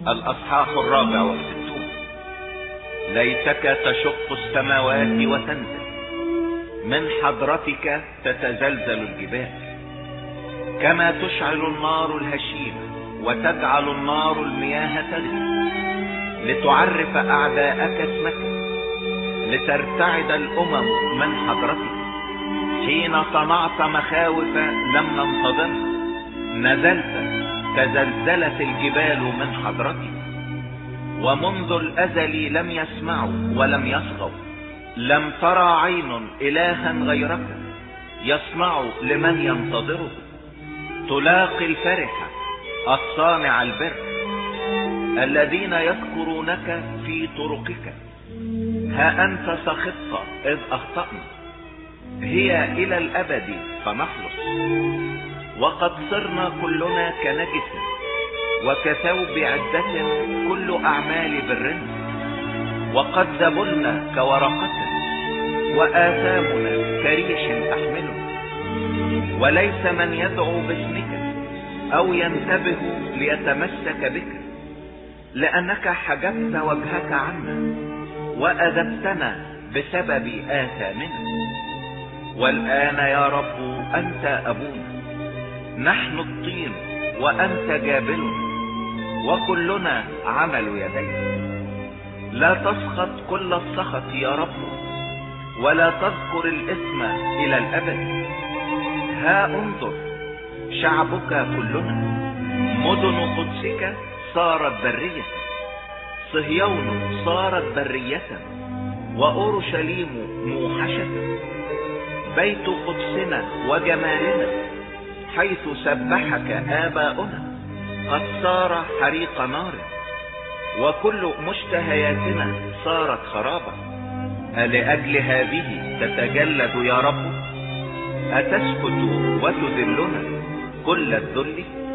الأصحاح 64. ليتك تشق السماوات وتنزل، من حضرتك تتزلزل الجبال. كما تشعل النار الهشيم وتجعل النار المياه تغلي، لتعرف أعداءك اسمك، لترتعد الأمم من حضرتك. حين صنعت مخاوف لم ننتظرها، نزلت تزلزلت الجبال من حضرتك. ومنذ الأزل لم يسمعوا ولم يصغوا، لم ترى عين إلها غيرك يصنع لمن ينتظره. تلاقي الفرح الصانع البر، الذين يذكرونك في طرقك. ها أنت سخطت إذ أخطأنا، هي إلى الأبد فنخلص. وقد صرنا كلنا كنجس، وكثوب عدة كل أعمال برنا. وقد ذبلنا كورقة، وآثامنا كريش تحملنا. وليس من يدعو باسمك أو ينتبه ليتمسك بك، لأنك حجبت وجهك عنا وأذبتنا بسبب آثامنا. والآن يا رب أنت أبونا، نحن الطين وأنت جابلنا، وكلنا عمل يديك. لا تسخط كل السخط يا رب، ولا تذكر الإثم إلى الأبد. ها انظر شعبك كلنا، مدن قدسك صارت برية. صهيون صارت برية، وأورشليم موحشة. بيت قدسنا وجمالنا، حيث سبحك آباؤنا، قد صار حريق نار. وكل مشتهياتنا صارت خرابا. ألأجل هذه تتجلد يا رب؟ أتسكت وتذلنا كل الذل؟